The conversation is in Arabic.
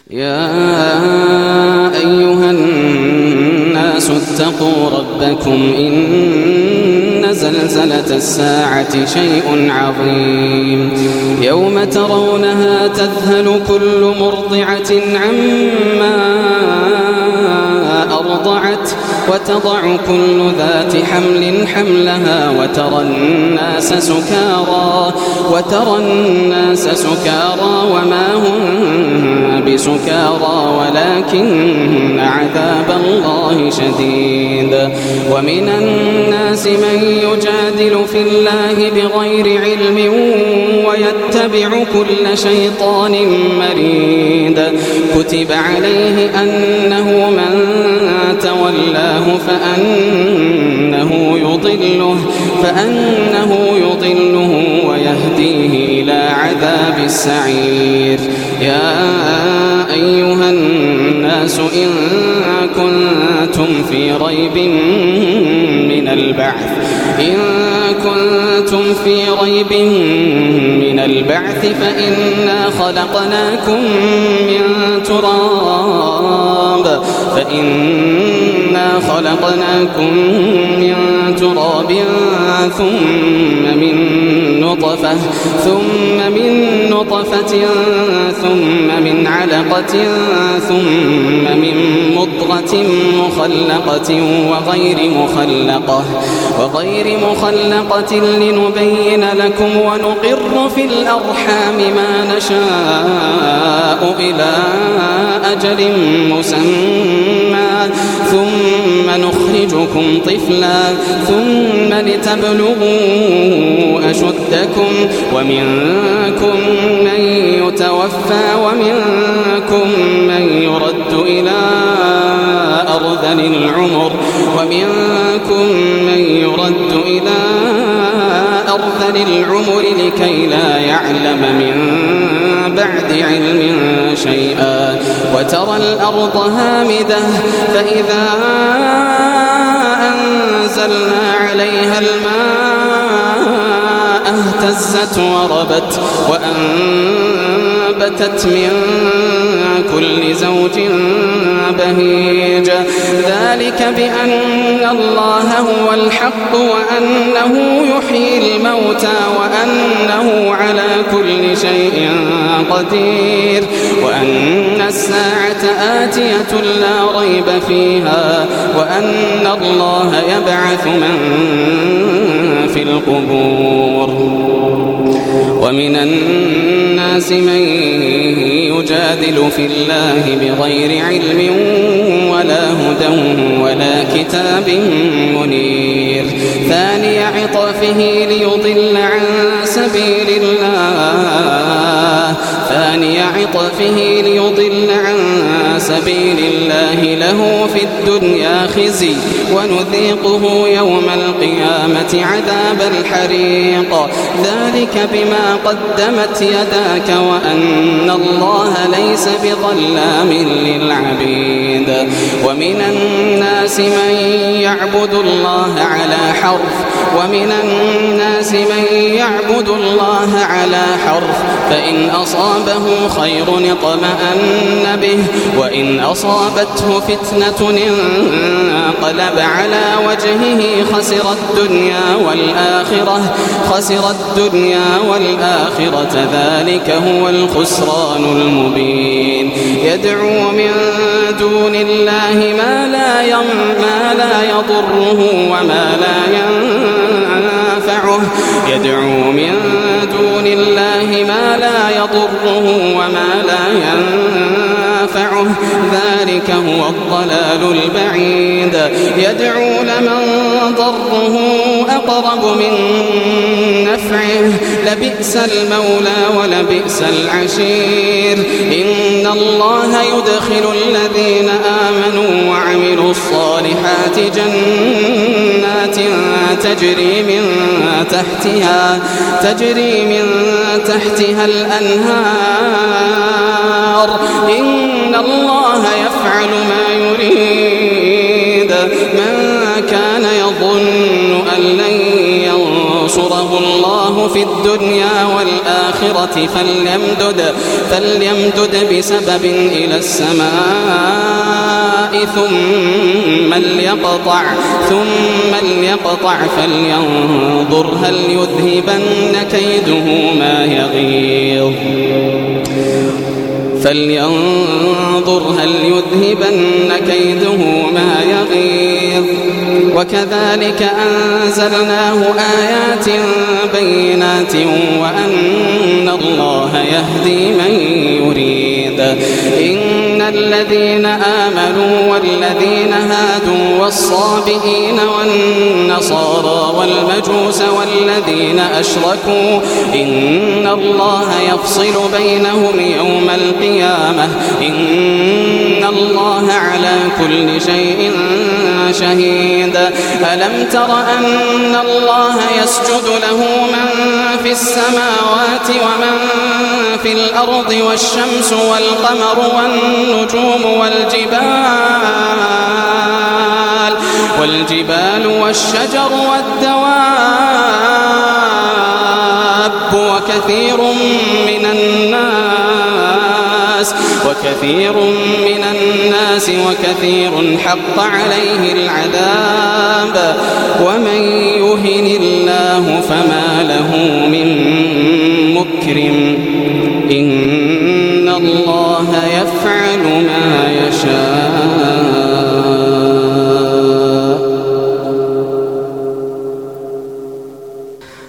يا أيها الناس اتقوا ربكم إن زلزلة الساعة شيء عظيم يوم ترونها تذهل كل مرضعة عما أرضعت وتضع كل ذات حمل حملها وترى الناس سكارى وما هم بسكارى ولكن عذاب الله شديد ومن الناس من يجادل في الله بغير علم ويتبع كل شيطان مريد كتب عليه أنه من تولاه فأنه يضله ويهديه إلى عذاب السعير يا أيها الناس إن كنتم في ريب من البعث فإنا خلقناكم من تراب ثم من نطفة ثم من علقة ثم من مضغة مخلقة وغير مخلقة لنبين لكم ونقر في الأرحام ما نشاء إلى أجل مسمى ثم نخرجكم طفلا ثم لتبلغوا أشدكم ومنكم من يتوفى ومنكم من يرد إلى أرذل العمر لكي لا يعلم من بعد علم شيئا وترى الأرض هامدة فإذا أنزلنا عليها الماء اهتزت وربت وأنبتت من كل زوج بهيج ذلك بأن الله هو الحق وأنه يحيي الموتى وأنه على كل شيء قدير وأن الساعة آتية لا ريب فيها وأن الله يبعث من في القبور ومن الناس من يجادل في الله بغير علم ولا هدى ولا كتاب منير ثاني عطفه ليضل عن سبيل الله له في الدنيا خزي ونذيقه يوم القيامة عذاب الحريق ذلك بما قدمت يداك وأن الله ليس بظلام للعبيد ومن الناس من يعبد الله على حرف فإن أصابه خير اطمأن به وإن أصابته فتنة انقلب على وجهه خسر الدنيا والآخرة ذلك هو الخسران المبين يدعو من دون الله ما لا يضره وما لا ينفعه ذلك هو الضلال البعيد يدعو لمن ضره أقرب من نفعه لبئس المولى ولبئس العشير إن الله يدخل الذين آمنوا وعملوا الصالحات جنات تجري من تحتها الأنهار إن الله يفعل ما يريد من كان يظن أن لن ينصره الله الله في الدنيا والآخرة فليمدد بسبب إلى السماء ثم ليقطع فلينظر هل يذهبن كيده ما يغيظ وكذلك أنزلناه آيات بينات وأن الله يهدي من يريد إن الذين آمنوا والذين هادوا والصابئين والنصارى والمجوس والذين أشركوا إن الله يفصل بينهم يوم القيامة إن الله على كل شيء شهيد ألم تر أن الله يسجد له من في السماوات ومن في الأرض والشمس والقمر والنجوم والجبال والشجر والدواب وكثير من الناس وكثير حق عليه العذاب ومن يهن الله فما له من مكرم إن الله يفعل ما يشاء